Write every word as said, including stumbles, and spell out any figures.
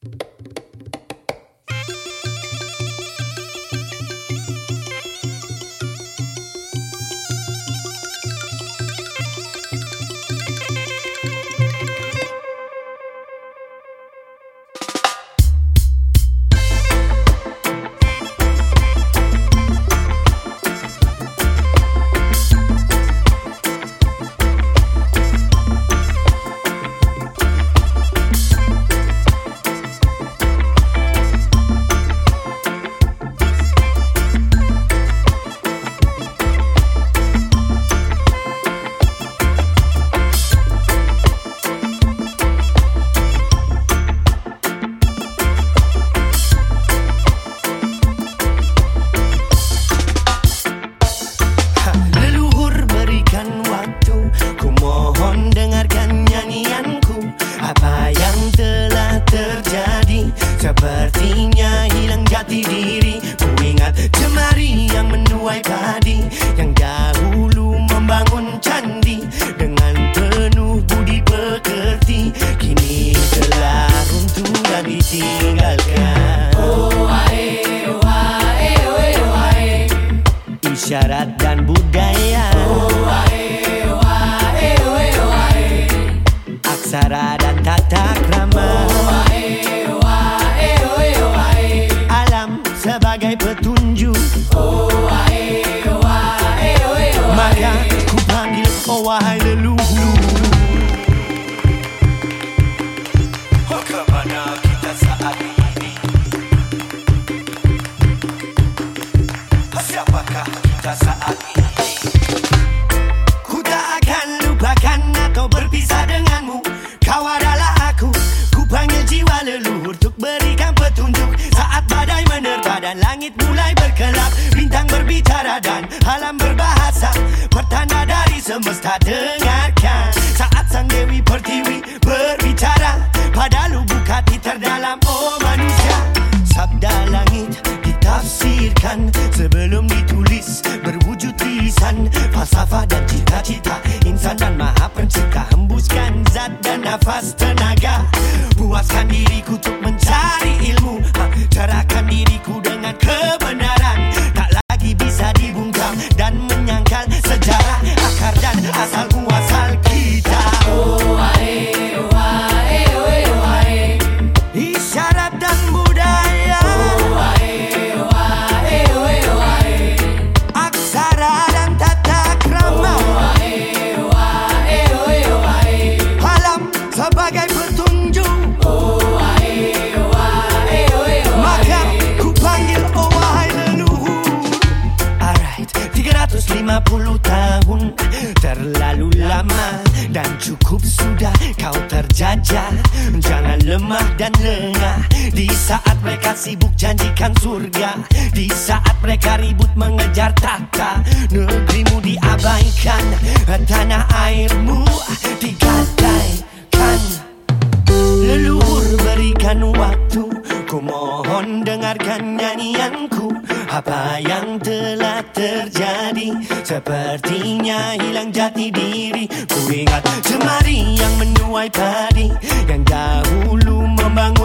Sepertinya hilang jati diri. Ku ingat jemari yang menuai padi, yang dahulu membangun candi dengan penuh budi pekerti, kini telah runtuh dan ditinggalkan. Oh ae, oh ae, oh ae, oh ae. Isyarat dan budaya. Oh ae, oh ae, oh ae, oh ae. Aksara dan tata krama. Oh ae, oh ae, oh ae, oh ae. Alam sebagai petunjuk. Oh ae, oh ae, oh ae, oh ae. Maka ku panggil, oh wahai leluhur, oh, kemana kita saat ini? Siapakah kita saat ini? Ku tak akan lupakan atau berpisah denganmu. Kau adalah aku. Ku panggil jiwa leluhur untuk berikan petunjuk. Saat badai menerpa dan langit mulai berkelap, bintang berbicara dan alam berbahasa, pertanda dari semesta dengarkan. Saat sang Dewi Pertiwi berbicara pada lubuk hati terdalam, oh manusia. Sabda langit ditafsirkan sebelum ditulis berwujud lisan. Falsafah dan cita-cita insan dan maha pencipta, hembuskan zat dan nafas tenaga. Puaskan diriku untuk mencari ilmu, cerahkan diriku dengan kebenaran. Tak lagi bisa dibungkam dan menyangkal sejarah, akar dan asal muasal kita. Oh ae, oh ae, oh ae, oh ae. Isyarat dan budaya. Oh ae, oh ae, oh ae, oh ae. Aksara dan tata krama. Oh ae, oh ae, oh ae, oh ae. Alam sebagai petunjuk. Oh ae, oh ae, oh ae, oh Maka ae. ku panggil, oh wahai leluhur. Alright, tiga ratus lima puluh tahun terlalu lama dan cukup sudah kau terjajah. Jangan lemah dan lengah di saat mereka sibuk janjikan surga, di saat mereka ribut mengejar tahta. Negerimu diabaikan, tanah airmu digadaikan. Leluhur berikan waktu, ku mohon dengarkan nyanyianku. Apa yang telah terjadi, sepertinya hilang jati diri. Ku ingat jemari yang menuai padi, yang dahulu membangun